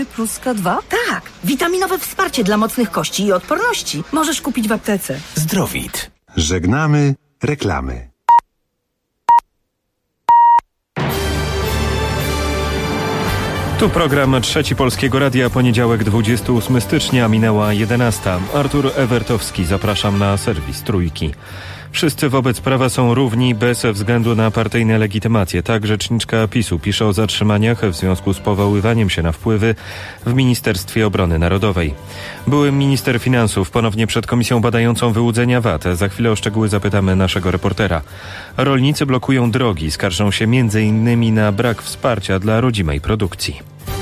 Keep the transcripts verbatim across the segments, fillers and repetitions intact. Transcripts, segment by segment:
Plus K dwa? Tak, witaminowe wsparcie dla mocnych kości i odporności. Możesz kupić w aptece. Zdrowit. Żegnamy reklamy. Tu program Trzeci Polskiego Radia, poniedziałek dwudziestego ósmego stycznia, minęła jedenasta. Artur Ewertowski, zapraszam na serwis Trójki. Wszyscy wobec prawa są równi bez względu na partyjne legitymacje. Tak rzeczniczka PiSu pisze o zatrzymaniach w związku z powoływaniem się na wpływy w Ministerstwie Obrony Narodowej. Były minister finansów ponownie przed komisją badającą wyłudzenia V A T. Za chwilę o szczegóły zapytamy naszego reportera. Rolnicy blokują drogi, skarżą się między innymi na brak wsparcia dla rodzimej produkcji.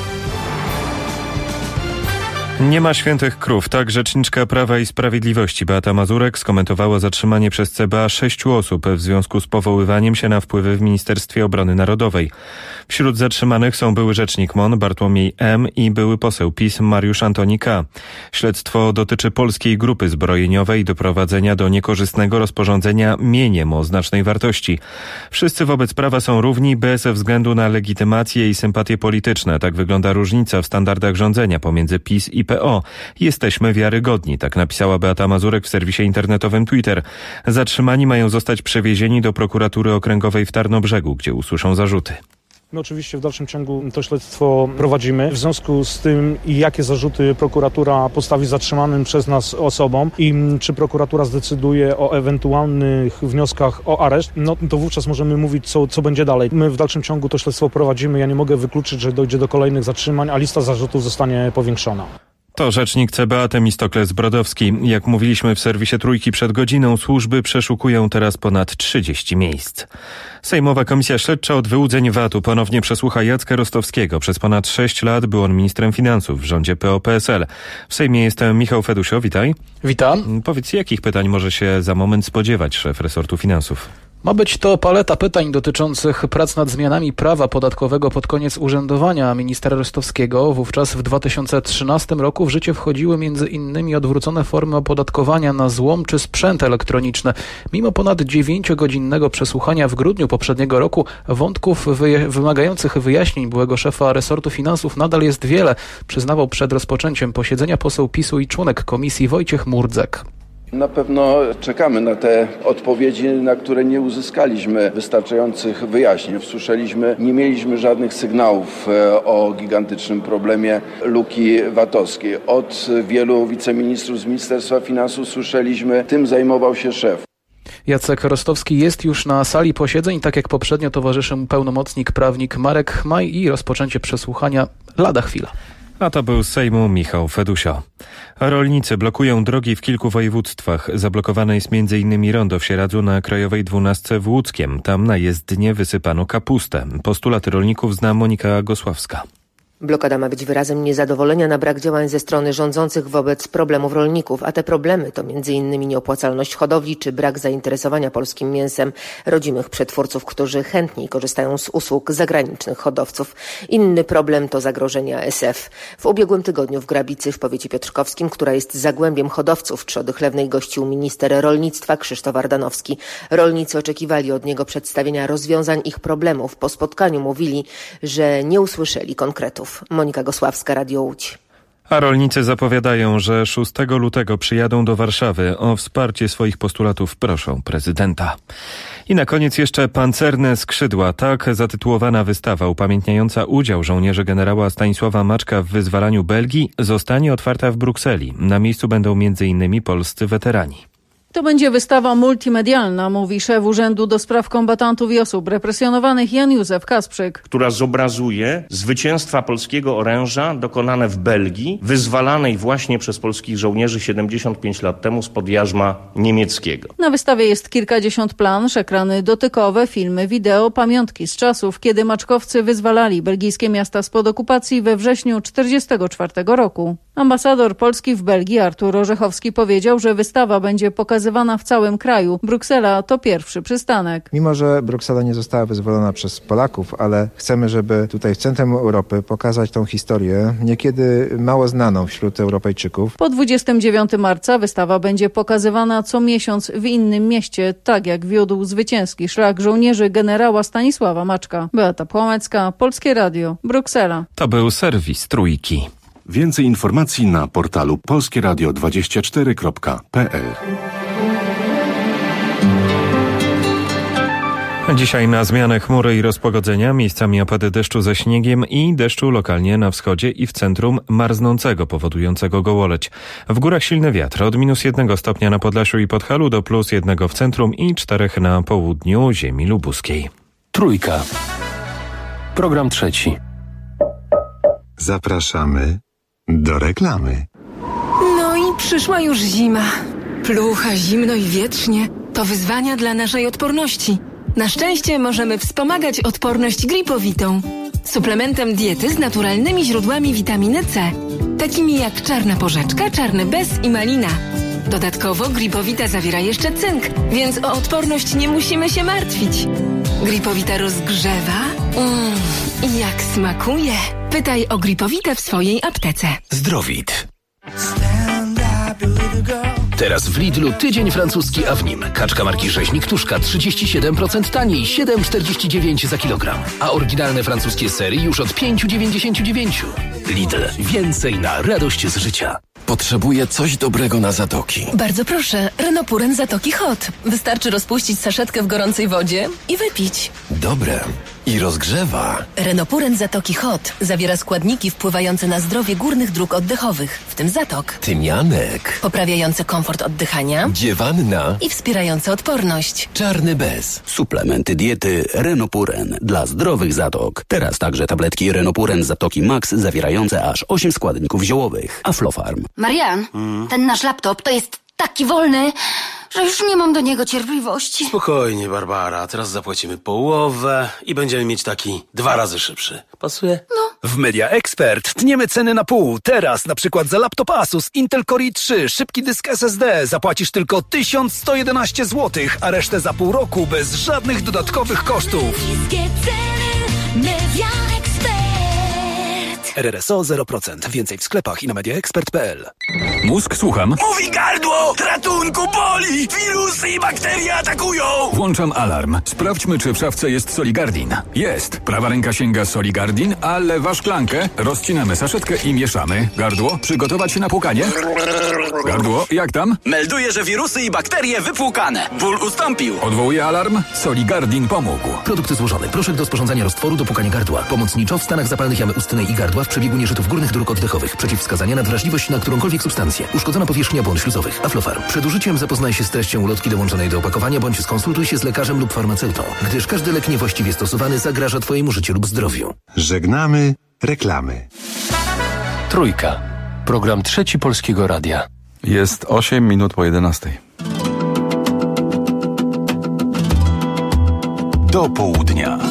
Nie ma świętych krów. Tak rzeczniczka Prawa i Sprawiedliwości Beata Mazurek skomentowała zatrzymanie przez C B A sześciu osób w związku z powoływaniem się na wpływy w Ministerstwie Obrony Narodowej. Wśród zatrzymanych są były rzecznik M O N Bartłomiej M. i były poseł PiS Mariusz Antoni K. Śledztwo dotyczy polskiej grupy zbrojeniowej i doprowadzenia do niekorzystnego rozporządzenia mieniem o znacznej wartości. Wszyscy wobec prawa są równi bez względu na legitymację i sympatie polityczne. Tak wygląda różnica w standardach rządzenia pomiędzy PiS i P O. Jesteśmy wiarygodni, tak napisała Beata Mazurek w serwisie internetowym Twitter. Zatrzymani mają zostać przewiezieni do prokuratury okręgowej w Tarnobrzegu, gdzie usłyszą zarzuty. My oczywiście w dalszym ciągu to śledztwo prowadzimy. W związku z tym, jakie zarzuty prokuratura postawi zatrzymanym przez nas osobom i czy prokuratura zdecyduje o ewentualnych wnioskach o areszt, no to wówczas możemy mówić, co, co będzie dalej. My w dalszym ciągu to śledztwo prowadzimy. Ja nie mogę wykluczyć, że dojdzie do kolejnych zatrzymań, a lista zarzutów zostanie powiększona. To rzecznik C B A Temistokles Brodowski. Jak mówiliśmy w serwisie Trójki przed godziną, służby przeszukują teraz ponad trzydzieści miejsc. Sejmowa Komisja Śledcza od wyłudzeń V A T-u ponownie przesłucha Jacka Rostowskiego. Przez ponad sześć lat był on ministrem finansów w rządzie P O P S L. W Sejmie jest Michał Fedusio, witaj. Witam. Powiedz, jakich pytań może się za moment spodziewać szef resortu finansów? Ma być to paleta pytań dotyczących prac nad zmianami prawa podatkowego pod koniec urzędowania ministra Rostowskiego. Wówczas w dwa tysiące trzynastym roku w życie wchodziły między innymi odwrócone formy opodatkowania na złom czy sprzęt elektroniczny. Mimo ponad dziewięciogodzinnego przesłuchania w grudniu poprzedniego roku wątków wyje- wymagających wyjaśnień byłego szefa resortu finansów nadal jest wiele, przyznawał przed rozpoczęciem posiedzenia poseł PiSu i członek komisji Wojciech Murdzek. Na pewno czekamy na te odpowiedzi, na które nie uzyskaliśmy wystarczających wyjaśnień. Usłyszeliśmy, nie mieliśmy żadnych sygnałów o gigantycznym problemie luki V A T-owskiej. Od wielu wiceministrów z Ministerstwa Finansów słyszeliśmy, tym zajmował się szef. Jacek Rostowski jest już na sali posiedzeń, tak jak poprzednio towarzyszy mu pełnomocnik prawnik Marek Chmaj i rozpoczęcie przesłuchania lada chwila. A to był z Sejmu Michał Fedusio. Rolnicy blokują drogi w kilku województwach. Zablokowane jest między innymi rondo w Sieradzu na Krajowej dwunastce w Łódzkiem. Tam na jezdnię wysypano kapustę. Postulaty rolników zna Monika Gosławska. Blokada ma być wyrazem niezadowolenia na brak działań ze strony rządzących wobec problemów rolników, a te problemy to między innymi nieopłacalność hodowli czy brak zainteresowania polskim mięsem rodzimych przetwórców, którzy chętniej korzystają z usług zagranicznych hodowców. Inny problem to zagrożenie A S F. W ubiegłym tygodniu w Grabicy w powiecie piotrkowskim, która jest zagłębiem hodowców trzody chlewnej, gościł minister rolnictwa Krzysztof Ardanowski. Rolnicy oczekiwali od niego przedstawienia rozwiązań ich problemów. Po spotkaniu mówili, że nie usłyszeli konkretów. Monika Gosławska, Radio Łódź. A rolnicy zapowiadają, że szóstego lutego przyjadą do Warszawy. O wsparcie swoich postulatów proszą prezydenta. I na koniec jeszcze Pancerne skrzydła. Tak zatytułowana wystawa upamiętniająca udział żołnierzy generała Stanisława Maczka w wyzwalaniu Belgii zostanie otwarta w Brukseli. Na miejscu będą między innymi polscy weterani. To będzie wystawa multimedialna, mówi szef Urzędu do Spraw Kombatantów i Osób Represjonowanych Jan Józef Kasprzyk. Która zobrazuje zwycięstwa polskiego oręża dokonane w Belgii, wyzwalanej właśnie przez polskich żołnierzy siedemdziesiąt pięć lat temu spod jarzma niemieckiego. Na wystawie jest kilkadziesiąt plansz, ekrany dotykowe, filmy, wideo, pamiątki z czasów, kiedy maczkowcy wyzwalali belgijskie miasta spod okupacji we wrześniu tysiąc dziewięćset czterdziestego czwartego roku. Ambasador Polski w Belgii Artur Orzechowski powiedział, że wystawa będzie pokazywana w całym kraju. Bruksela to pierwszy przystanek. Mimo że Bruksela nie została wyzwolona przez Polaków, ale chcemy, żeby tutaj w centrum Europy pokazać tą historię, niekiedy mało znaną wśród Europejczyków. Po dwudziestego dziewiątego marca wystawa będzie pokazywana co miesiąc w innym mieście, tak jak wiódł zwycięski szlak żołnierzy generała Stanisława Maczka. Beata Płomecka, Polskie Radio, Bruksela. To był serwis Trójki. Więcej informacji na portalu polskieradio dwadzieścia cztery kropka p l. Dzisiaj na zmianę chmury i rozpogodzenia, miejscami opady deszczu ze śniegiem i deszczu lokalnie na wschodzie i w centrum marznącego, powodującego gołoleć. W górach silny wiatr od minus jednego stopnia na Podlasiu i Podhalu do plus jednego w centrum i czterech na południu ziemi lubuskiej. Trójka. Program trzeci. Zapraszamy do reklamy. No i przyszła już zima. Plucha, zimno i wietrznie. To wyzwania dla naszej odporności. Na szczęście możemy wspomagać odporność gripowitą. Suplementem diety z naturalnymi źródłami witaminy C. Takimi jak czarna porzeczka, czarny bez i malina. Dodatkowo gripowita zawiera jeszcze cynk, więc o odporność nie musimy się martwić. Gripowita rozgrzewa. Mmm, i jak smakuje. Pytaj o gripowitę w swojej aptece. Zdrowit. Teraz w Lidlu tydzień francuski, a w nim kaczka marki Rzeźnik Tuszka trzydzieści siedem procent taniej, siedem czterdzieści dziewięć za kilogram. A oryginalne francuskie sery już od pięć dziewięćdziesiąt dziewięć. Lidl. Więcej na radość z życia. Potrzebuję coś dobrego na zatoki. Bardzo proszę, Renopuren Zatoki Hot. Wystarczy rozpuścić saszetkę w gorącej wodzie i wypić. Dobre. I rozgrzewa. Renopuren Zatoki Hot zawiera składniki wpływające na zdrowie górnych dróg oddechowych, w tym zatok. Tymianek. Poprawiające komfort oddychania. Dziewanna. I wspierające odporność. Czarny bez. Suplementy diety Renopuren dla zdrowych zatok. Teraz także tabletki Renopuren Zatoki Max zawierające aż osiem składników ziołowych. Aflofarm. Marian, hmm? ten nasz laptop to jest taki wolny, że już nie mam do niego cierpliwości. Spokojnie, Barbara. Teraz zapłacimy połowę i będziemy mieć taki dwa razy szybszy. Pasuje? No. W Media Expert tniemy ceny na pół. Teraz na przykład za laptop Asus Intel Core i trzy, szybki dysk S S D zapłacisz tylko tysiąc sto jedenaście złotych, a resztę za pół roku bez żadnych dodatkowych kosztów. Media Expert. R R S O zero procent. Więcej w sklepach i na mediaexpert kropka p l. Mózg, słucham. Mówi gardło! Ratunku, boli! Wirusy i bakterie atakują! Włączam alarm. Sprawdźmy, czy w szafce jest Soligardin. Jest. Prawa ręka sięga Soligardin, a lewa szklankę. Rozcinamy saszetkę i mieszamy. Gardło, przygotować się na płukanie. Gardło, jak tam? Melduję, że wirusy i bakterie wypłukane. Ból ustąpił. Odwołuję alarm. Soligardin pomógł. Produkt złożony. Proszek do sporządzania roztworu do płukania gardła. Pomocniczo w stanach zapalnych jamy ustnej i gardła w przebiegu nieżytów górnych dróg oddechowych. Przeciwwskazania na wrażliwość na którąkolwiek substancję. Uszkodzona powierzchnia błąd śluzowych. Aflofarm. Przed użyciem zapoznaj się z treścią ulotki dołączonej do opakowania bądź skonsultuj się z lekarzem lub farmaceutą, gdyż każdy lek niewłaściwie stosowany zagraża Twojemu życiu lub zdrowiu. Żegnamy reklamy. Trójka. Program trzeci Polskiego Radia. Jest osiem minut po jedenastej. Do południa.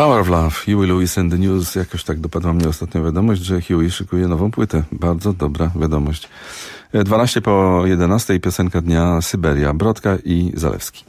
Power of Love, Huey Lewis and the News. Jakoś tak dopadła mnie ostatnio wiadomość, że Huey szykuje nową płytę. Bardzo dobra wiadomość. dwanaście po jedenastej, piosenka dnia, Syberia, Brodka i Zalewski.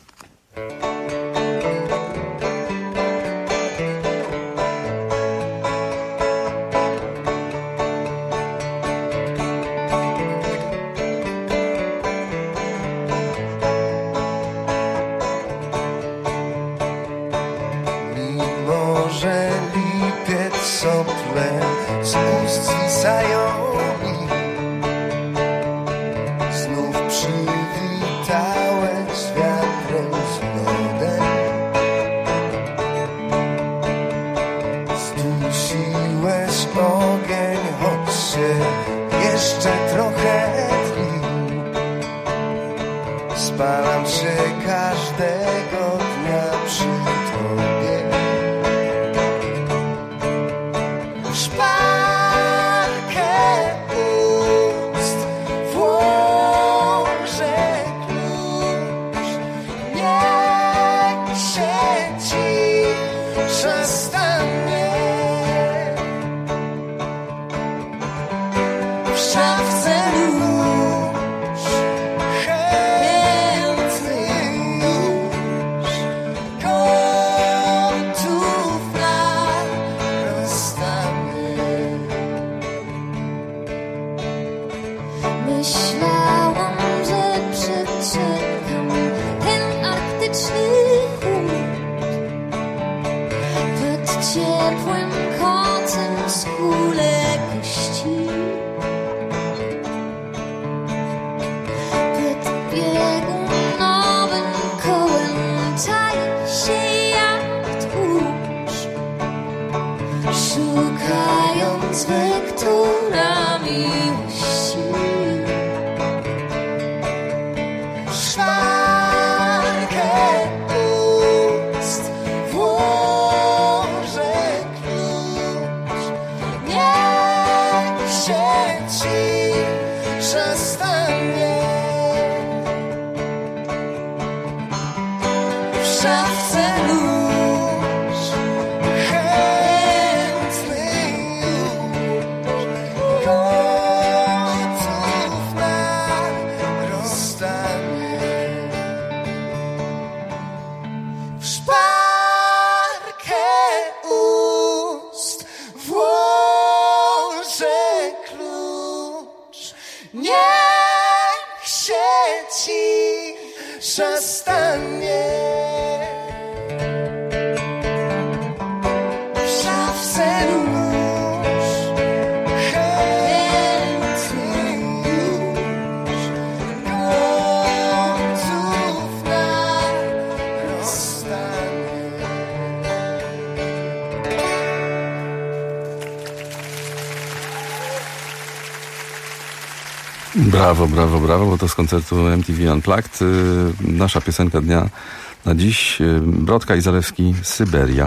Brawo, brawo, brawo, bo to z koncertu M T V Unplugged. Nasza piosenka dnia na dziś, Brodka i Zalewski, Syberia.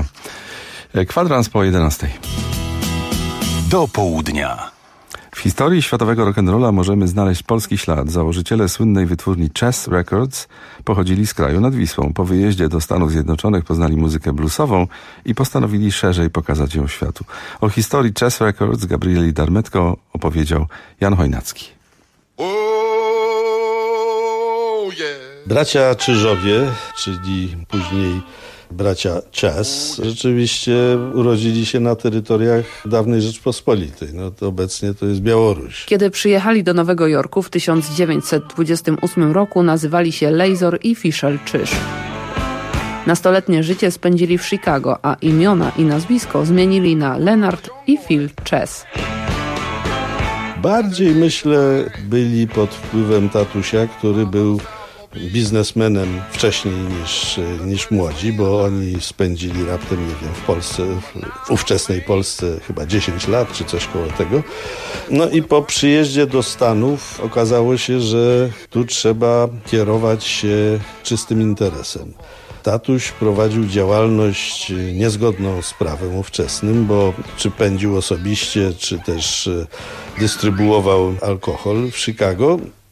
Kwadrans po jedenastej. Do południa. W historii światowego rock'n'rolla możemy znaleźć polski ślad. Założyciele słynnej wytwórni Chess Records pochodzili z kraju nad Wisłą. Po wyjeździe do Stanów Zjednoczonych poznali muzykę bluesową i postanowili szerzej pokazać ją światu. O historii Chess Records Gabrieli Darmetko opowiedział Jan Chojnacki. Bracia Czyżowie, czyli później bracia Chess, rzeczywiście urodzili się na terytoriach dawnej Rzeczpospolitej. No to obecnie to jest Białoruś. Kiedy przyjechali do Nowego Jorku w tysiąc dziewięćset dwudziestym ósmym roku, nazywali się Lazor i Fischel Czyż. Nastoletnie życie spędzili w Chicago, a imiona i nazwisko zmienili na Leonard i Phil Chess. Bardziej, myślę, byli pod wpływem tatusia, który był biznesmenem wcześniej niż, niż młodzi, bo oni spędzili raptem, nie wiem, w Polsce, w ówczesnej Polsce chyba dziesięć lat, czy coś koło tego. No i po przyjeździe do Stanów okazało się, że tu trzeba kierować się czystym interesem. Tatuś prowadził działalność niezgodną z prawem ówczesnym, bo czy pędził osobiście, czy też dystrybuował alkohol w Chicago.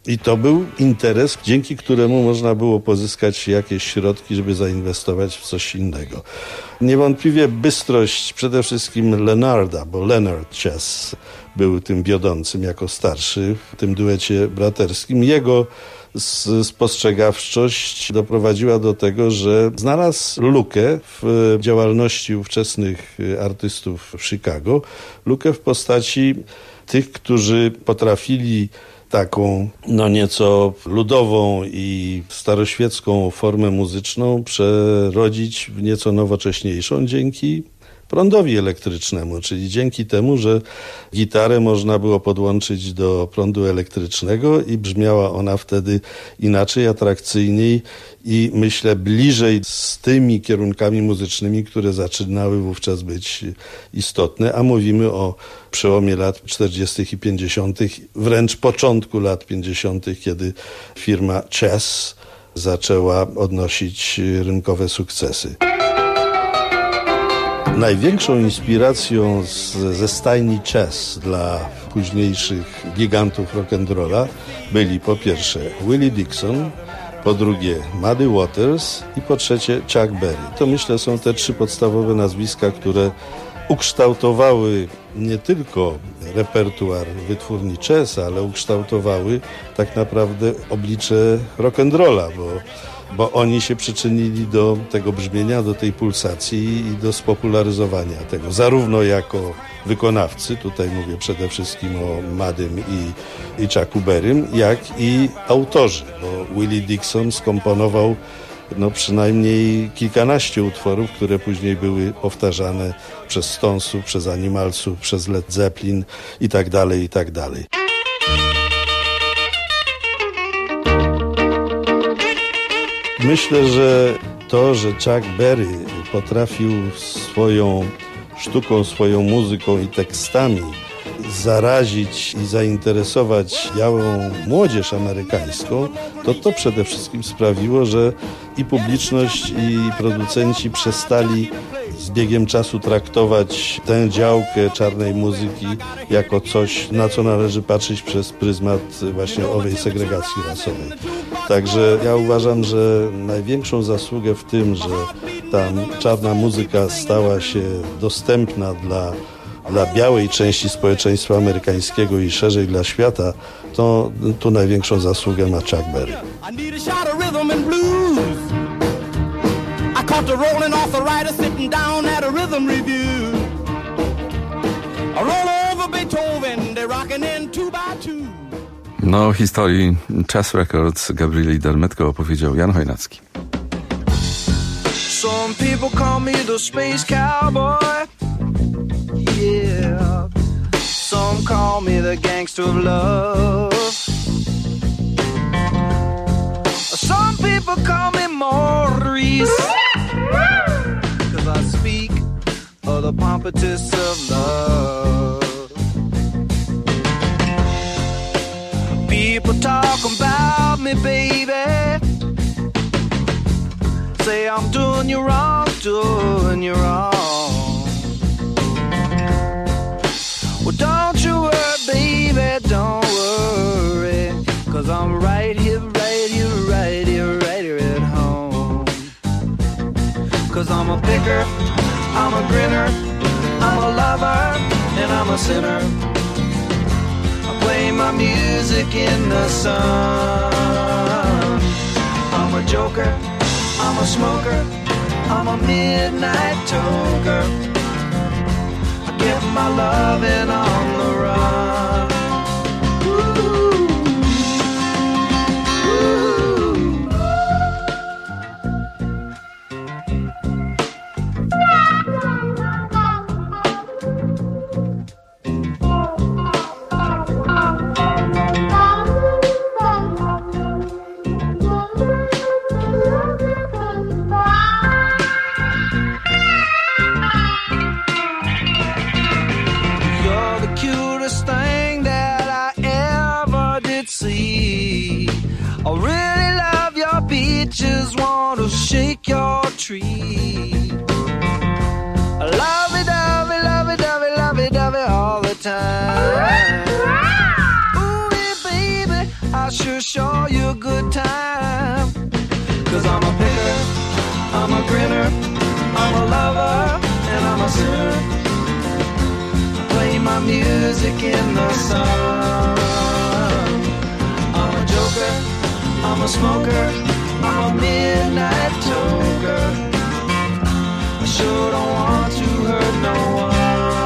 I to był interes, dzięki któremu można było pozyskać jakieś środki, żeby zainwestować w coś innego. Niewątpliwie bystrość przede wszystkim Leonarda, bo Leonard Chess był tym wiodącym jako starszy w tym duecie braterskim. Jego spostrzegawczość doprowadziła do tego, że znalazł lukę w działalności ówczesnych artystów w Chicago, lukę w postaci tych, którzy potrafili taką no nieco ludową i staroświecką formę muzyczną przerodzić w nieco nowocześniejszą dzięki prądowi elektrycznemu, czyli dzięki temu, że gitarę można było podłączyć do prądu elektrycznego i brzmiała ona wtedy inaczej, atrakcyjniej i myślę bliżej z tymi kierunkami muzycznymi, które zaczynały wówczas być istotne, a mówimy o przełomie lat czterdziestych i pięćdziesiątych, wręcz początku lat pięćdziesiątych, kiedy firma Chess zaczęła odnosić rynkowe sukcesy. Największą inspiracją z, ze stajni Chess dla późniejszych gigantów rock'n'rolla byli po pierwsze Willie Dixon, po drugie Muddy Waters i po trzecie Chuck Berry. To myślę są te trzy podstawowe nazwiska, które ukształtowały nie tylko repertuar wytwórni Chess, ale ukształtowały tak naprawdę oblicze rock'n'rolla, bo bo oni się przyczynili do tego brzmienia, do tej pulsacji i do spopularyzowania tego, zarówno jako wykonawcy, tutaj mówię przede wszystkim o Muddym i, i Chucku Berrym, jak i autorzy, bo Willie Dixon skomponował no przynajmniej kilkanaście utworów, które później były powtarzane przez Stonesów, przez Animalsów, przez Led Zeppelin i tak dalej, i tak dalej. Myślę, że to, że Chuck Berry potrafił swoją sztuką, swoją muzyką i tekstami zarazić i zainteresować białą młodzież amerykańską, to to przede wszystkim sprawiło, że i publiczność, i producenci przestali z biegiem czasu traktować tę działkę czarnej muzyki jako coś, na co należy patrzeć przez pryzmat właśnie owej segregacji rasowej. Także ja uważam, że największą zasługę w tym, że ta czarna muzyka stała się dostępna dla, dla białej części społeczeństwa amerykańskiego i szerzej dla świata, to tu największą zasługę ma Chuck Berry. Caught the rolling off the rider sitting down at a rhythm review. I roll over Beethoven, they're rocking in two by two. No, o historii Chess Records Gabrieli Dermetko opowiedział Jan Chojnacki. Some people call me the space cowboy. Yeah. Some call me the gangster of love. Some people call me Maurice. I speak of the pompatus of love. People talk about me, baby. Say I'm doing you wrong, doing you wrong. Well, don't you worry, baby, don't worry. Cause I'm right here, right here, right here, right here at home. Cause I'm a picker, I'm a grinner, I'm a lover, and I'm a sinner. I play my music in the sun. I'm a joker, I'm a smoker, I'm a midnight toker. I get my loving on the run. Shake your tree. Love it, love it, love it, love it, love it, love it all the time. Ooh, baby, I sure to show you a good time. Cause I'm a picker, I'm a grinner, I'm a lover, and I'm a sinner. I play my music in the sun. I'm a joker, I'm a smoker, I'm a midnight toker. I sure don't want to hurt no one.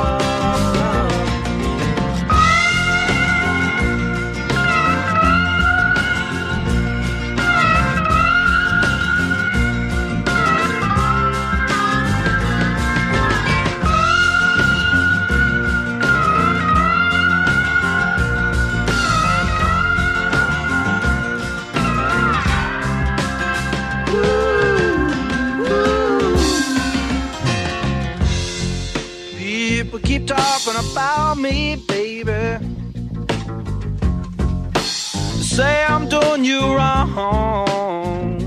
Keep talking about me, baby. Say I'm doing you wrong.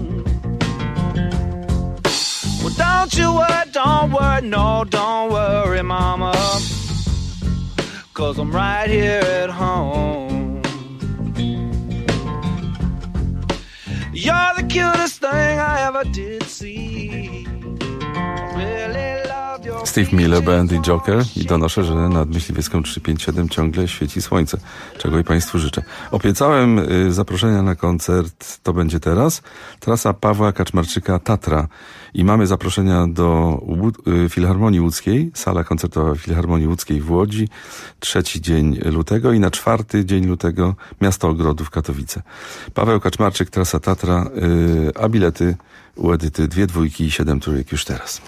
Well, don't you worry, don't worry, no, don't worry, mama. Cause I'm right here at home. You're the cutest thing I ever did see. Really love your Steve Miller Band i Joker i donoszę, że nad Myśliwiecką trzysta pięćdziesiąt siedem ciągle świeci słońce, czego i Państwu życzę. Obiecałem y, zaproszenia na koncert To będzie teraz. Trasa Pawła Kaczmarczyka Tatra i mamy zaproszenia do y, Filharmonii Łódzkiej, sala koncertowa Filharmonii Łódzkiej w Łodzi, trzeci dzień lutego i na czwarty dzień lutego Miasto Ogrodów Katowice. Paweł Kaczmarczyk, trasa Tatra, y, a bilety u Edyty dwie dwójki i siedem trójek już teraz.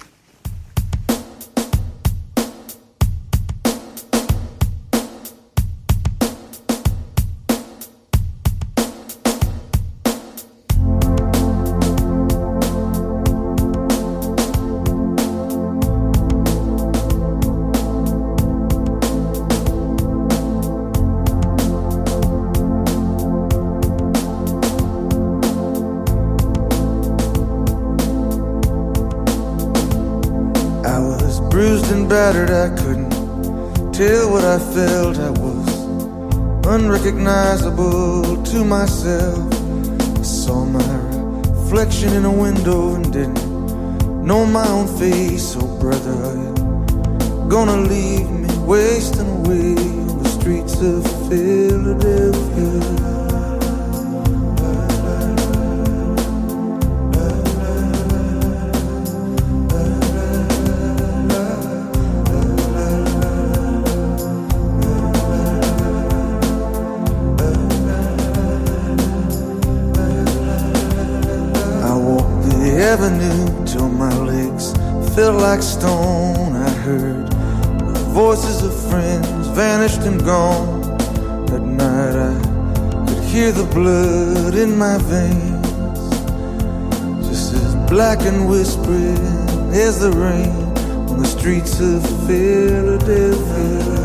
Battered, I couldn't tell what I felt. I was unrecognizable to myself. I saw my reflection in a window and didn't know my own face. Oh brother, are you gonna leave me wasting away on the streets of Philadelphia? Avenue till my legs felt like stone. I heard the voices of friends vanished and gone. At night I could hear the blood in my veins, just as black and whispering as the rain on the streets of Philadelphia.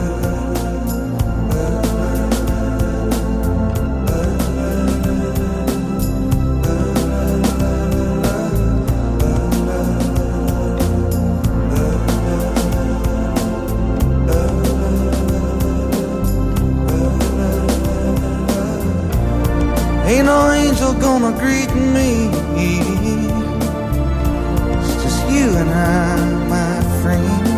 Ain't no angel gonna greet me. It's just you and I, my friend.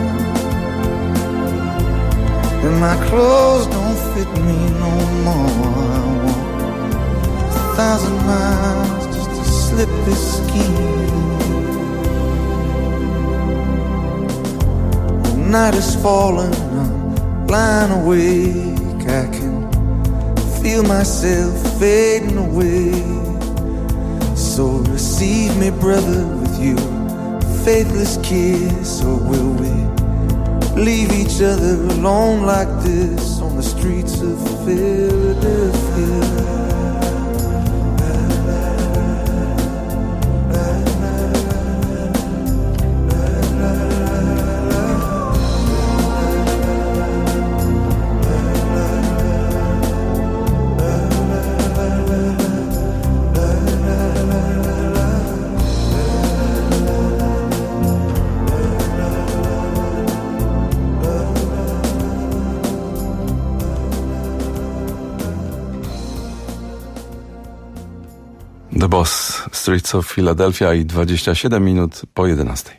And my clothes don't fit me no more. I walk a thousand miles just to slip this skin. The night is falling, I'm lying awake. I can feel myself fading away. So receive me, brother, with your faithless kiss. Or will we leave each other alone like this on the streets of Philadelphia? The Boss, Streets of Philadelphia i dwadzieścia siedem minut po jedenastej.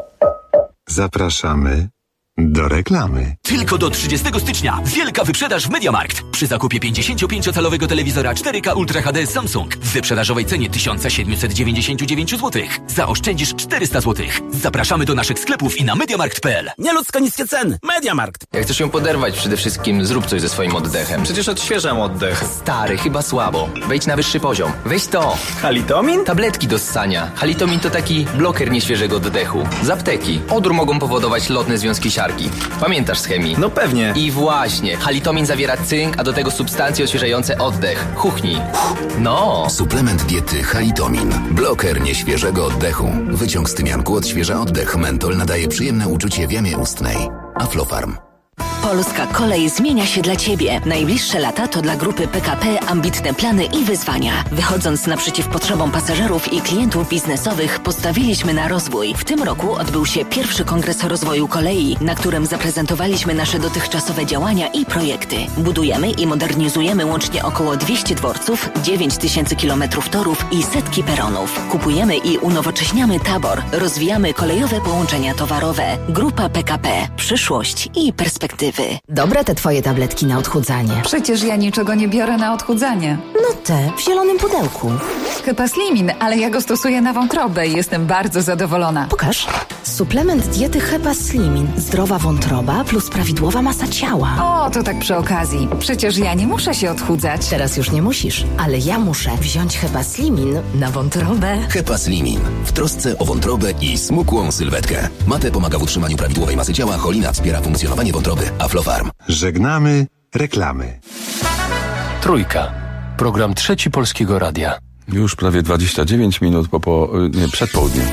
Zapraszamy do reklamy. Tylko do trzydziestego stycznia wielka wyprzedaż w MediaMarkt. Przy zakupie pięćdziesięciopięciocalowego telewizora cztery K Ultra H D Samsung w wyprzedażowej cenie tysiąc siedemset dziewięćdziesiąt dziewięć złotych zaoszczędzisz czterysta złotych. Zapraszamy do naszych sklepów i na mediamarkt kropka p l. Nieludzko niskie ceny. MediaMarkt. Jak chcesz ją poderwać, przede wszystkim zrób coś ze swoim oddechem. Przecież odświeżam oddech. Stary, chyba słabo. Wejdź na wyższy poziom. Weź to. Halitomin? Tabletki do ssania. Halitomin to taki bloker nieświeżego oddechu. Z apteki. Odór mogą powodować lotne związki siarki. Pamiętasz z chemii? No pewnie. I właśnie. Halitomin zawiera cynk, a do tego substancje odświeżające oddech. Chuchnij. No. Suplement diety Halitomin. Bloker nieświeżego oddechu. Wyciąg z tymianku odświeża oddech. Mentol nadaje przyjemne uczucie w jamie ustnej. Aflofarm. Polska Kolej zmienia się dla Ciebie. Najbliższe lata to dla grupy P K P ambitne plany i wyzwania. Wychodząc naprzeciw potrzebom pasażerów i klientów biznesowych, postawiliśmy na rozwój. W tym roku odbył się pierwszy Kongres Rozwoju Kolei, na którym zaprezentowaliśmy nasze dotychczasowe działania i projekty. Budujemy i modernizujemy łącznie około dwieście dworców, dziewięć tysięcy kilometrów torów i setki peronów. Kupujemy i unowocześniamy tabor. Rozwijamy kolejowe połączenia towarowe. Grupa P K P. Przyszłość i perspektywy. Dobre te twoje tabletki na odchudzanie. Przecież ja niczego nie biorę na odchudzanie. No te, w zielonym pudełku. Hepaslimin, ale ja go stosuję na wątrobę i jestem bardzo zadowolona. Pokaż. Suplement diety Hepaslimin. Zdrowa wątroba plus prawidłowa masa ciała. O, to tak przy okazji. Przecież ja nie muszę się odchudzać. Teraz już nie musisz, ale ja muszę wziąć Hepaslimin na wątrobę. Hepaslimin. W trosce o wątrobę i smukłą sylwetkę. Mate pomaga w utrzymaniu prawidłowej masy ciała, cholina wspiera funkcjonowanie wątroby. Aflofarm. Żegnamy reklamy. Trójka. Program Trzeci Polskiego Radia. Już prawie dwadzieścia dziewięć minut po, po nie, przed południem.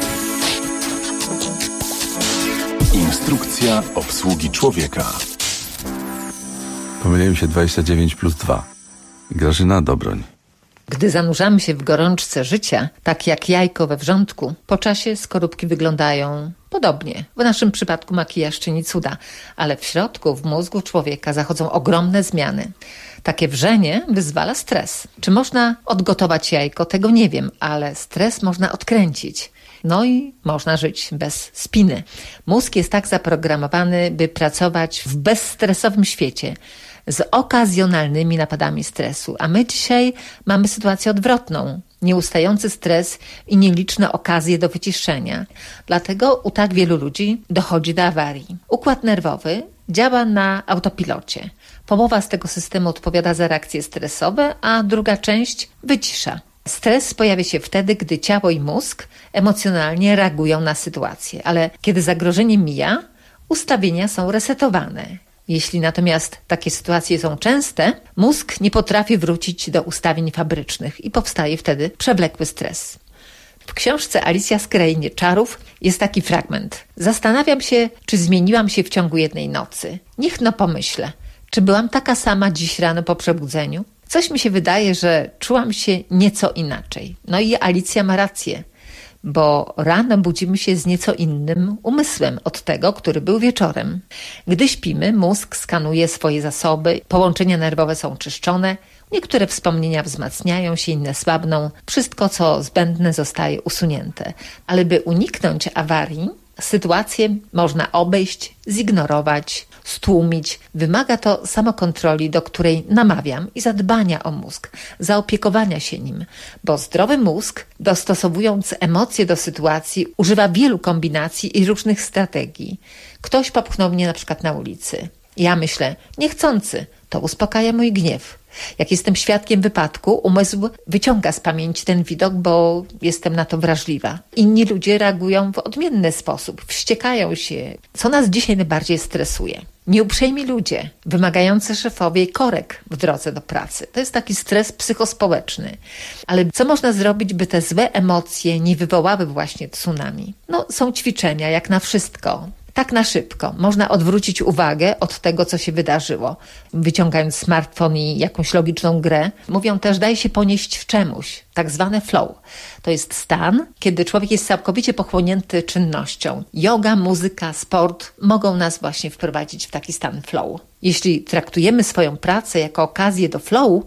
Instrukcja obsługi człowieka. Pomyliłem się dwadzieścia dziewięć plus dwa. Grażyna Dobroń. Gdy zanurzamy się w gorączce życia, tak jak jajko we wrzątku, po czasie skorupki wyglądają podobnie. W naszym przypadku makijaż czyni cuda, ale w środku, w mózgu człowieka zachodzą ogromne zmiany. Takie wrzenie wyzwala stres. Czy można odgotować jajko? Tego nie wiem, ale stres można odkręcić. No i można żyć bez spiny. Mózg jest tak zaprogramowany, by pracować w bezstresowym świecie z okazjonalnymi napadami stresu. A my dzisiaj mamy sytuację odwrotną. Nieustający stres i nieliczne okazje do wyciszenia. Dlatego u tak wielu ludzi dochodzi do awarii. Układ nerwowy działa na autopilocie. Połowa z tego systemu odpowiada za reakcje stresowe, a druga część wycisza. Stres pojawia się wtedy, gdy ciało i mózg emocjonalnie reagują na sytuację, ale kiedy zagrożenie mija, ustawienia są resetowane. Jeśli natomiast takie sytuacje są częste, mózg nie potrafi wrócić do ustawień fabrycznych i powstaje wtedy przewlekły stres. W książce Alicja z Krainie Czarów jest taki fragment. Zastanawiam się, czy zmieniłam się w ciągu jednej nocy. Niech no pomyślę, czy byłam taka sama dziś rano po przebudzeniu? Coś mi się wydaje, że czułam się nieco inaczej. No i Alicja ma rację, bo rano budzimy się z nieco innym umysłem od tego, który był wieczorem. Gdy śpimy, mózg skanuje swoje zasoby, połączenia nerwowe są czyszczone, niektóre wspomnienia wzmacniają się, inne słabną. Wszystko, co zbędne, zostaje usunięte. Ale by uniknąć awarii, sytuację można obejść, zignorować, stłumić. Wymaga to samokontroli, do której namawiam, i zadbania o mózg, zaopiekowania się nim, bo zdrowy mózg, dostosowując emocje do sytuacji, używa wielu kombinacji i różnych strategii. Ktoś popchnął mnie na przykład na ulicy. Ja myślę, niechcący, to uspokaja mój gniew. Jak jestem świadkiem wypadku, umysł wyciąga z pamięci ten widok, bo jestem na to wrażliwa. Inni ludzie reagują w odmienny sposób, wściekają się. Co nas dzisiaj najbardziej stresuje? Nieuprzejmi ludzie, wymagający szefowie korek w drodze do pracy. To jest taki stres psychospołeczny. Ale co można zrobić, by te złe emocje nie wywołały właśnie tsunami? No, są ćwiczenia, jak na wszystko. Tak na szybko. Można odwrócić uwagę od tego, co się wydarzyło, wyciągając smartfon i jakąś logiczną grę. Mówią też, daj się ponieść w czemuś, tak zwane flow. To jest stan, kiedy człowiek jest całkowicie pochłonięty czynnością. Yoga, muzyka, sport mogą nas właśnie wprowadzić w taki stan flow. Jeśli traktujemy swoją pracę jako okazję do flow, a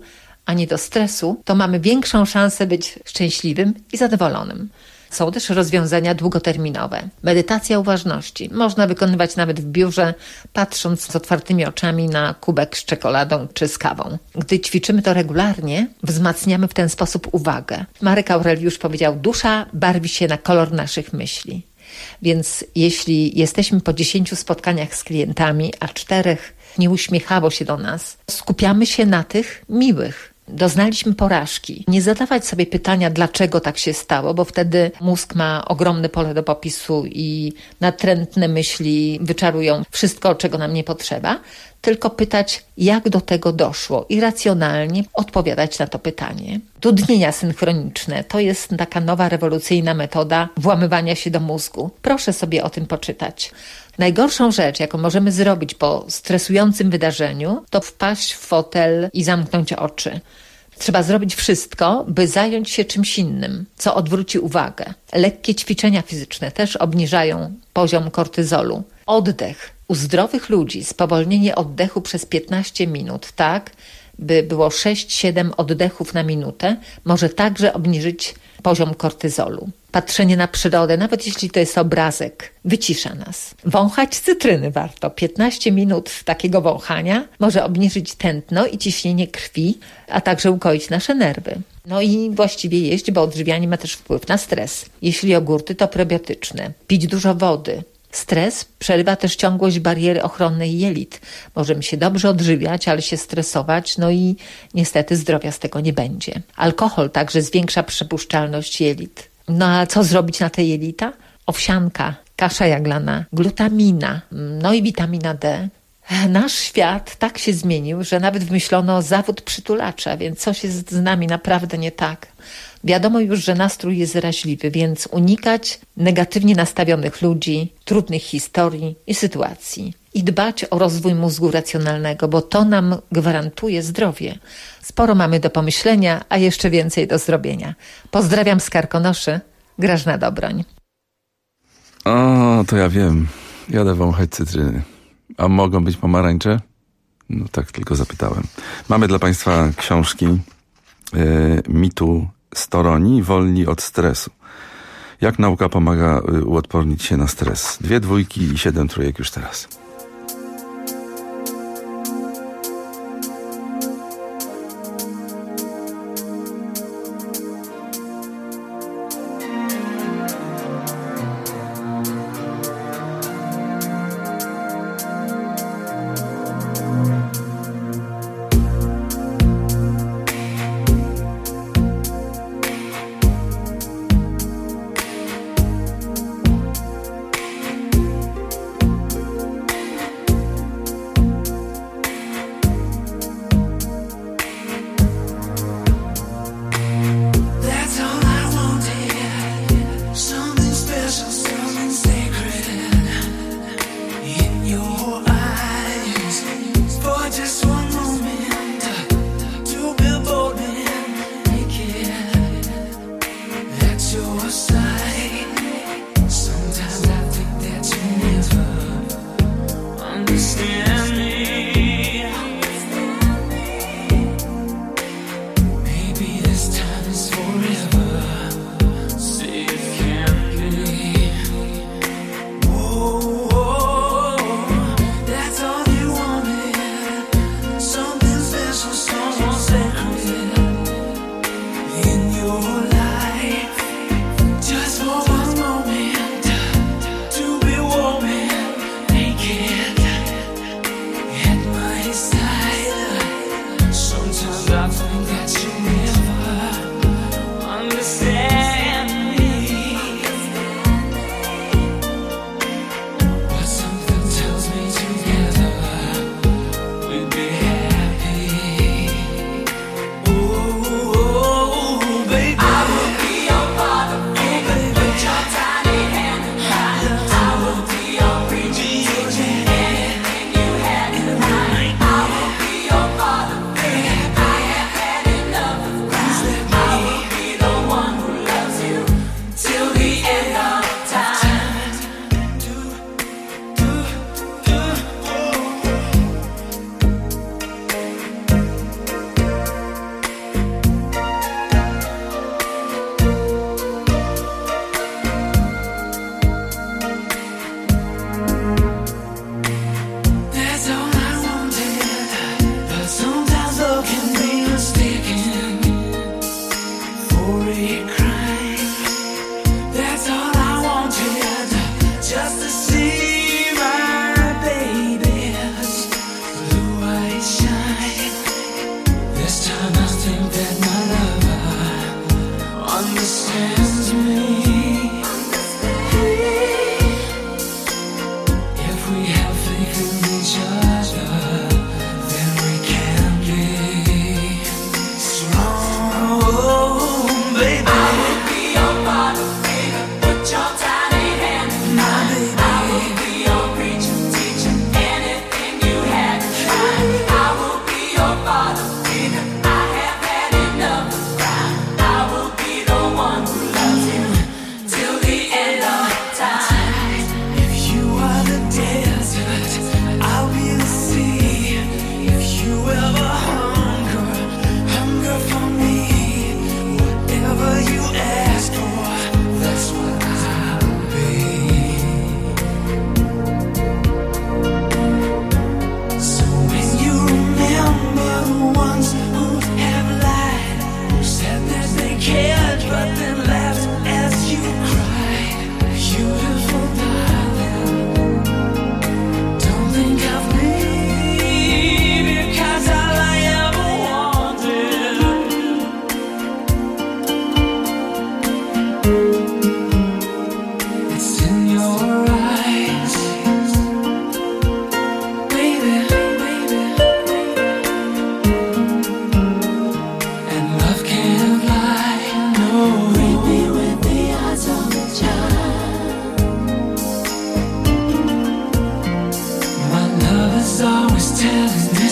a nie do stresu, to mamy większą szansę być szczęśliwym i zadowolonym. Są też rozwiązania długoterminowe. Medytacja uważności. Można wykonywać nawet w biurze, patrząc z otwartymi oczami na kubek z czekoladą czy z kawą. Gdy ćwiczymy to regularnie, wzmacniamy w ten sposób uwagę. Marek Aureliusz powiedział, dusza barwi się na kolor naszych myśli. Więc jeśli jesteśmy po dziesięciu spotkaniach z klientami, a czterech nie uśmiechało się do nas, skupiamy się na tych miłych. Doznaliśmy porażki. Nie zadawać sobie pytania, dlaczego tak się stało, bo wtedy mózg ma ogromne pole do popisu i natrętne myśli wyczarują wszystko, czego nam nie potrzeba, tylko pytać, jak do tego doszło i racjonalnie odpowiadać na to pytanie. Dudnienia synchroniczne to jest taka nowa, rewolucyjna metoda włamywania się do mózgu. Proszę sobie o tym poczytać. Najgorszą rzecz, jaką możemy zrobić po stresującym wydarzeniu, to wpaść w fotel i zamknąć oczy. Trzeba zrobić wszystko, by zająć się czymś innym, co odwróci uwagę. Lekkie ćwiczenia fizyczne też obniżają poziom kortyzolu. Oddech. U zdrowych ludzi spowolnienie oddechu przez piętnaście minut, tak, by było sześć siedem oddechów na minutę, może także obniżyć poziom kortyzolu. Patrzenie na przyrodę, nawet jeśli to jest obrazek, wycisza nas. Wąchać cytryny warto. piętnaście minut takiego wąchania może obniżyć tętno i ciśnienie krwi, a także ukoić nasze nerwy. No i właściwie jeść, bo odżywianie ma też wpływ na stres. Jeśli jogurty, to probiotyczne. Pić dużo wody. Stres przerywa też ciągłość bariery ochronnej jelit. Możemy się dobrze odżywiać, ale się stresować, no i niestety zdrowia z tego nie będzie. Alkohol także zwiększa przepuszczalność jelit. No a co zrobić na te jelita? Owsianka, kasza jaglana, glutamina, no i witamina D. Nasz świat tak się zmienił, że nawet wymyślono zawód przytulacza, więc coś jest z nami naprawdę nie tak. Wiadomo już, że nastrój jest zaraźliwy, więc unikać negatywnie nastawionych ludzi, trudnych historii i sytuacji. I dbać o rozwój mózgu racjonalnego, bo to nam gwarantuje zdrowie. Sporo mamy do pomyślenia, a jeszcze więcej do zrobienia. Pozdrawiam z Karkonoszy, Grażna Dobroń. O, to ja wiem. Jadę wąchać cytryny. A mogą być pomarańcze? No tak, tylko zapytałem. Mamy dla Państwa książki yy, mitu Storoni, Wolni od stresu. Jak nauka pomaga yy, uodpornić się na stres. Dwie dwójki i siedem trójek już teraz.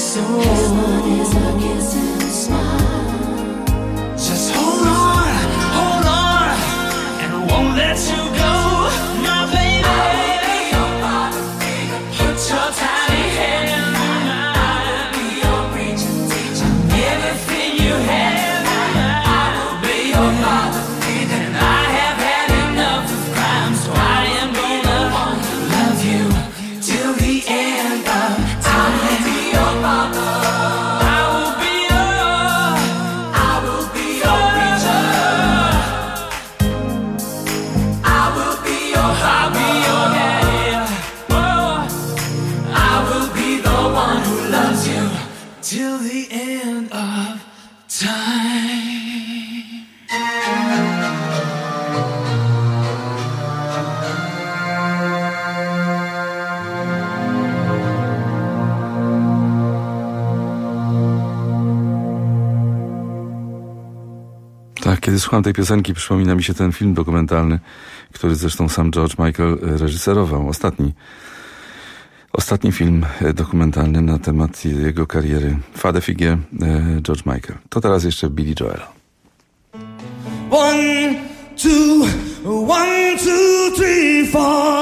soul. Is a kiss and a smile. Just hold on, hold on, and I won't let you go, my baby. I will be your father figure. Put your tiny hand in mine. I will be your preaching teacher. Everything you have, I will be your father figure. And I have had enough of crime, so I am gonna love you till the end of time. I will be your father. I will be your, I will be your preacher. I will be your, I'll be your daddy. Oh, I will be the one who loves you till the end of time. Tak, kiedy słucham tej piosenki, przypomina mi się ten film dokumentalny, który zresztą sam George Michael reżyserował. Ostatni, ostatni film dokumentalny na temat jego kariery. Father Figure, George Michael. To teraz jeszcze Billy Joel. One, two, one, two, three, four.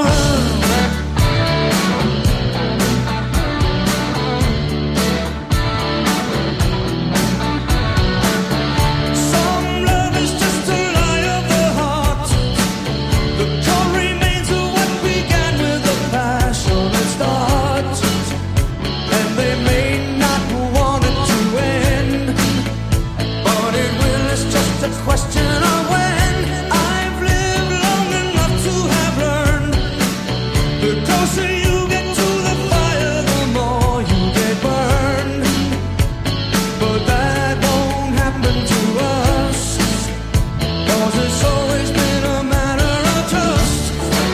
Some love is just a lie of the heart. The core remains of what began with a passionate start. And they may not want it to end, but it will, it's just a question of when. I've lived long enough to have learned, the closer you get to the fire, the more you get burned. But that won't happen to us, 'cause it's always been a matter of trust.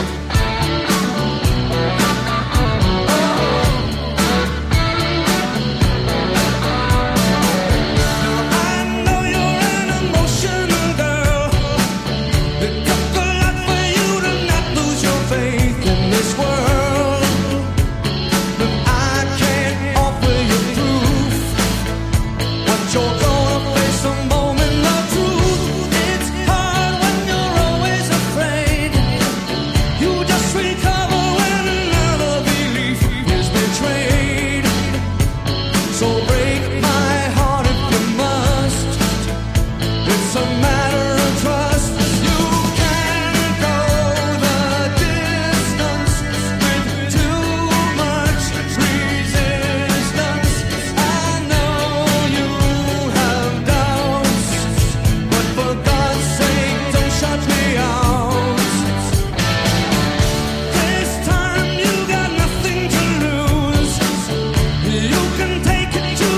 Now I know you're an emotional girl. It took a lot for you to not lose your faith in this world. But I can't offer you proof, but you're gonna face a moment of truth. It's hard when you're always afraid. You just recover when another belief is betrayed. So break my heart if you must. It's a matter of trust. You can't go the distance with too much resistance. I know you have doubts, but for God's sake, don't shut me out. This time you got nothing to lose. You can take it to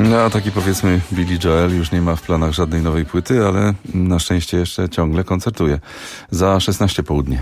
No a taki powiedzmy Billy Joel już nie ma w planach żadnej nowej płyty, ale na szczęście jeszcze ciągle koncertuje. Za szesnaście południe.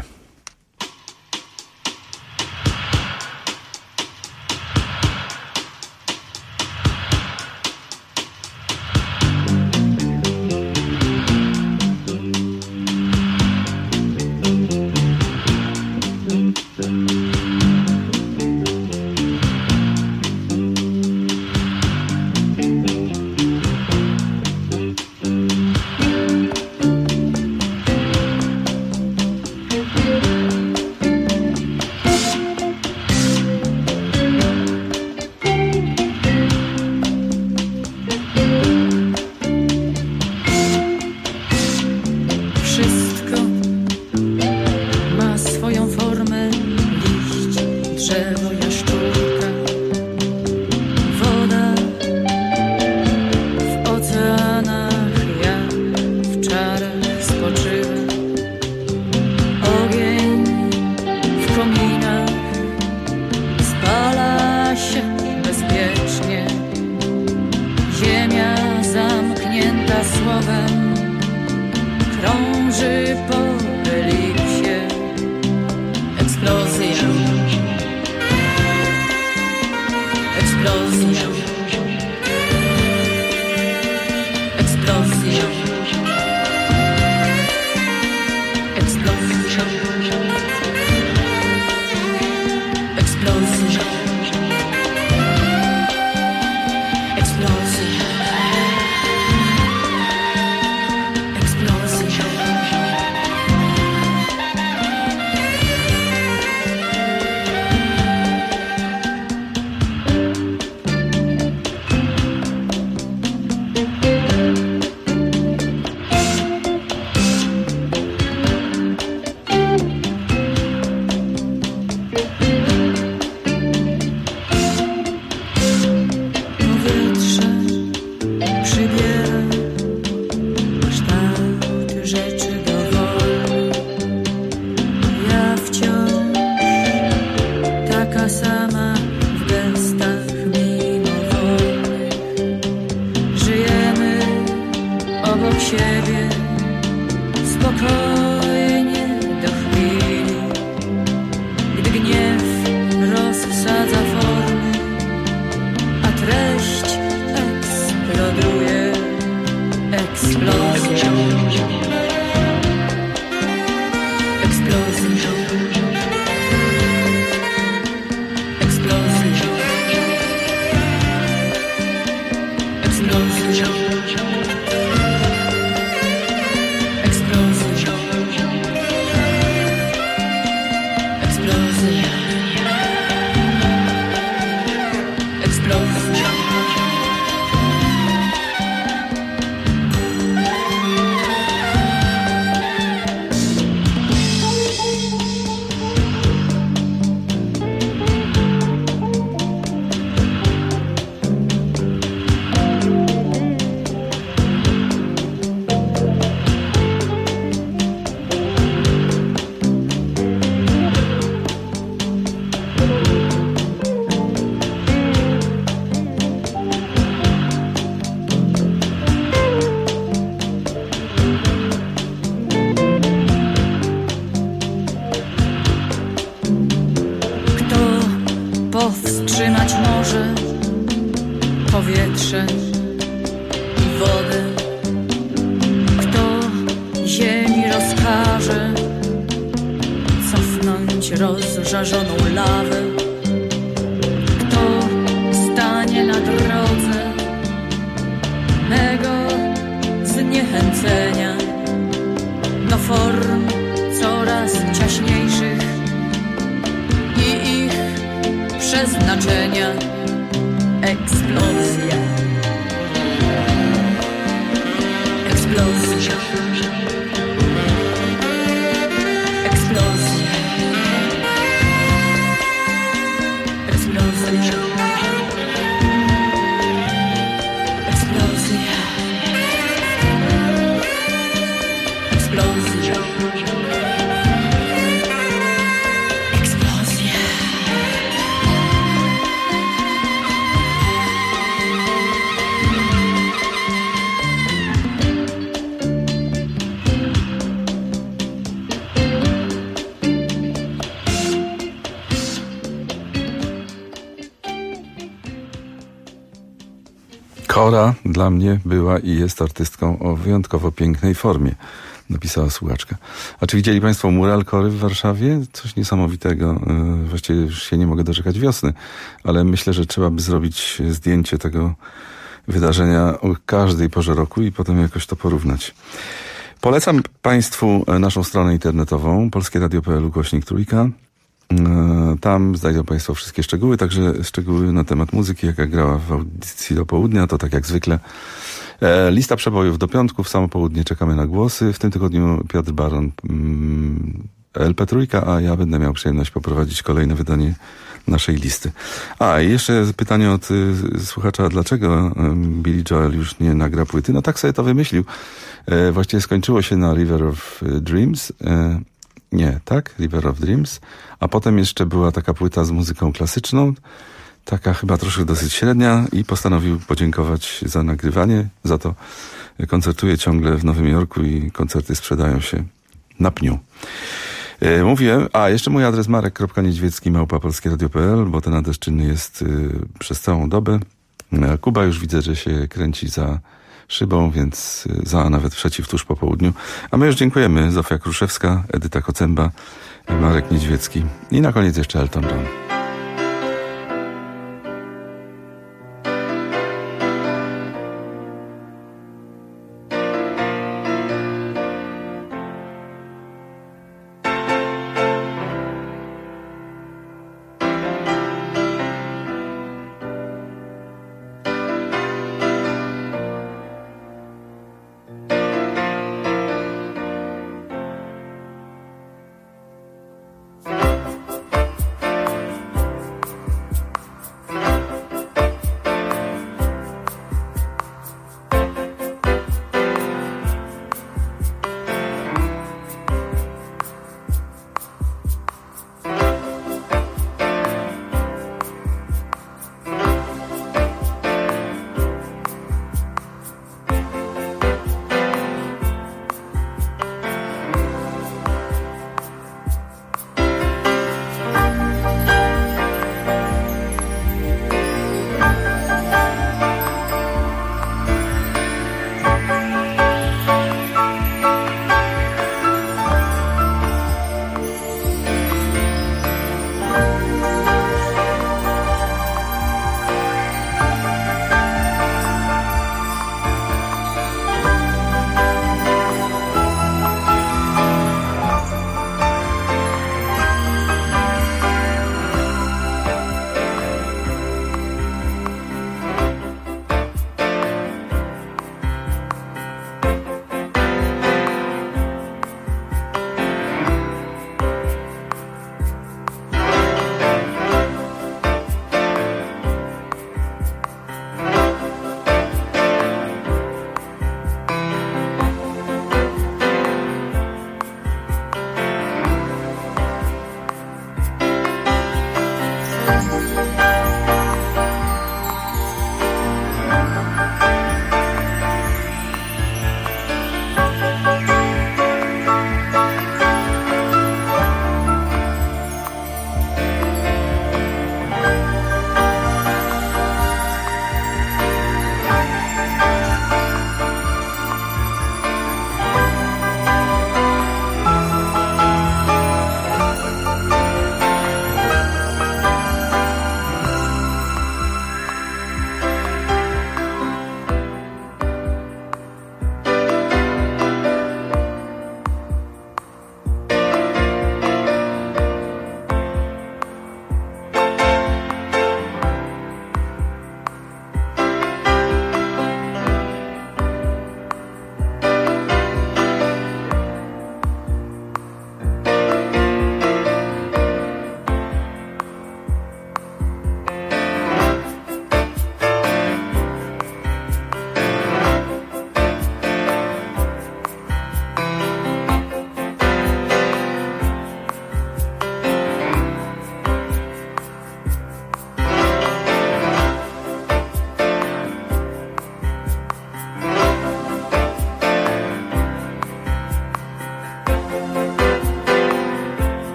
Kora dla mnie była i jest artystką o wyjątkowo pięknej formie, napisała słuchaczka. A czy widzieli Państwo mural Kory w Warszawie? Coś niesamowitego. Właściwie już się nie mogę doczekać wiosny, ale myślę, że trzeba by zrobić zdjęcie tego wydarzenia o każdej porze roku i potem jakoś to porównać. Polecam Państwu naszą stronę internetową polskieradio kropka p l ukośnik trójka. Tam znajdą Państwo wszystkie szczegóły, także szczegóły na temat muzyki, jaka grała w audycji do południa, to tak jak zwykle. Lista przebojów do piątku, w samo południe czekamy na głosy. W tym tygodniu Piotr Baron, L P trójka, a ja będę miał przyjemność poprowadzić kolejne wydanie naszej listy. A, i jeszcze pytanie od y, słuchacza, dlaczego y, Billy Joel już nie nagra płyty? No tak sobie to wymyślił. E, właściwie skończyło się na River of Dreams. E, nie, tak? River of Dreams. A potem jeszcze była taka płyta z muzyką klasyczną, taka chyba troszkę dosyć średnia, i postanowił podziękować za nagrywanie. Za to koncertuje ciągle w Nowym Jorku i koncerty sprzedają się na pniu. Mówiłem, a jeszcze mój adres marek kropka niedźwiecki małpa polskieradio kropka p l, bo ten adres czynny jest y, przez całą dobę. Kuba już widzę, że się kręci za szybą, więc y, za nawet przeciw tuż po południu. A my już dziękujemy. Zofia Kruszewska, Edyta Kocemba, Marek Niedźwiecki i na koniec jeszcze Elton John.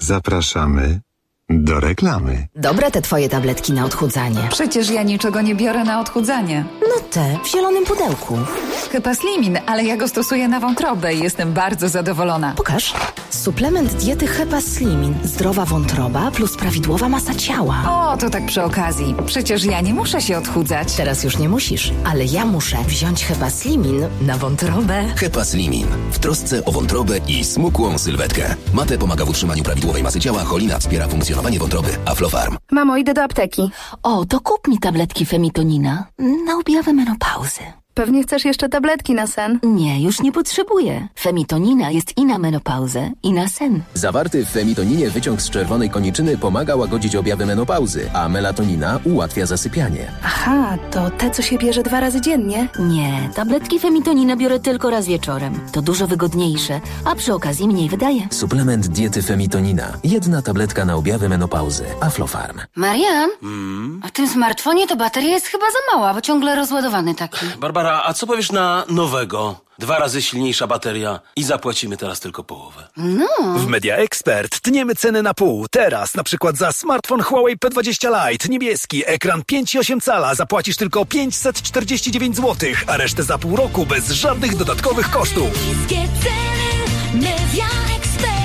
Zapraszamy do reklamy. Dobre te twoje tabletki na odchudzanie. Przecież ja niczego nie biorę na odchudzanie. No te, w zielonym pudełku. Chyba Slimin, ale ja go stosuję na wątrobę i jestem bardzo zadowolona. Pokaż. Suplement diety Hepa Slimin. Zdrowa wątroba plus prawidłowa masa ciała. O, to tak przy okazji. Przecież ja nie muszę się odchudzać. Teraz już nie musisz, ale ja muszę wziąć Hepa Slimin na wątrobę. Hepa Slimin. W trosce o wątrobę i smukłą sylwetkę. Mate pomaga w utrzymaniu prawidłowej masy ciała, cholina wspiera funkcjonowanie wątroby. Aflofarm. Mamo, idę do apteki. O, to kup mi tabletki Femitonina na objawy menopauzy. Pewnie chcesz jeszcze tabletki na sen? Nie, już nie potrzebuję. Femitonina jest i na menopauzę, i na sen. Zawarty w femitoninie wyciąg z czerwonej koniczyny pomaga łagodzić objawy menopauzy, a melatonina ułatwia zasypianie. Aha, to te, co się bierze dwa razy dziennie? Nie, tabletki Femitonina biorę tylko raz wieczorem. To dużo wygodniejsze, a przy okazji mniej wydaje. Suplement diety Femitonina. Jedna tabletka na objawy menopauzy. Aflofarm. Marian, Mm. a w tym smartfonie to bateria jest chyba za mała, bo ciągle rozładowany taki. Barbara, a co powiesz na nowego? Dwa razy silniejsza bateria i zapłacimy teraz tylko połowę. No. W Media Expert tniemy ceny na pół. Teraz na przykład za smartfon Huawei P dwadzieścia Lite niebieski, ekran pięć i osiem cala zapłacisz tylko pięćset czterdzieści dziewięć złotych, a resztę za pół roku bez żadnych dodatkowych kosztów. Media Expert.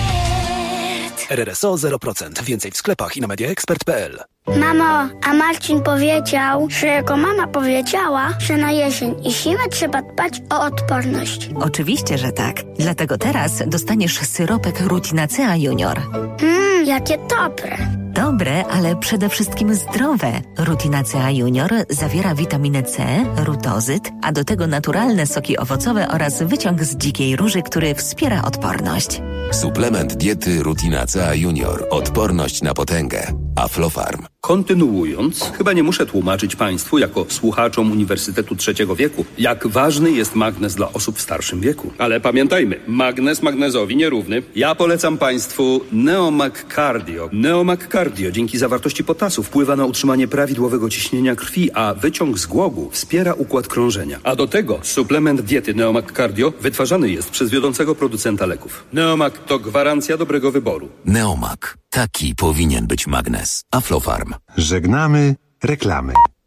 R R S O zero procent. Więcej w sklepach i na media expert kropka p l. Mamo, a Marcin powiedział, że jego mama powiedziała, że na jesień i zimę trzeba dbać o odporność. Oczywiście, że tak. Dlatego teraz dostaniesz syropek Rutinacea Junior. Mmm, jakie dobre. Dobre, ale przede wszystkim zdrowe. Rutinacea Junior zawiera witaminę C, rutozyt, a do tego naturalne soki owocowe oraz wyciąg z dzikiej róży, który wspiera odporność. Suplement diety Rutinacea Junior. Odporność na potęgę. Aflofarm. Kontynuując, chyba nie muszę tłumaczyć Państwu, jako słuchaczom Uniwersytetu Trzeciego Wieku, jak ważny jest magnez dla osób w starszym wieku. Ale pamiętajmy, magnez magnezowi nierówny. Ja polecam Państwu Neomag Cardio. Neomag Cardio dzięki zawartości potasu wpływa na utrzymanie prawidłowego ciśnienia krwi, a wyciąg z głogu wspiera układ krążenia. A do tego suplement diety Neomag Cardio wytwarzany jest przez wiodącego producenta leków. Neomag to gwarancja dobrego wyboru. Neomag. Taki powinien być magnez. Aflofarm. Żegnamy reklamy.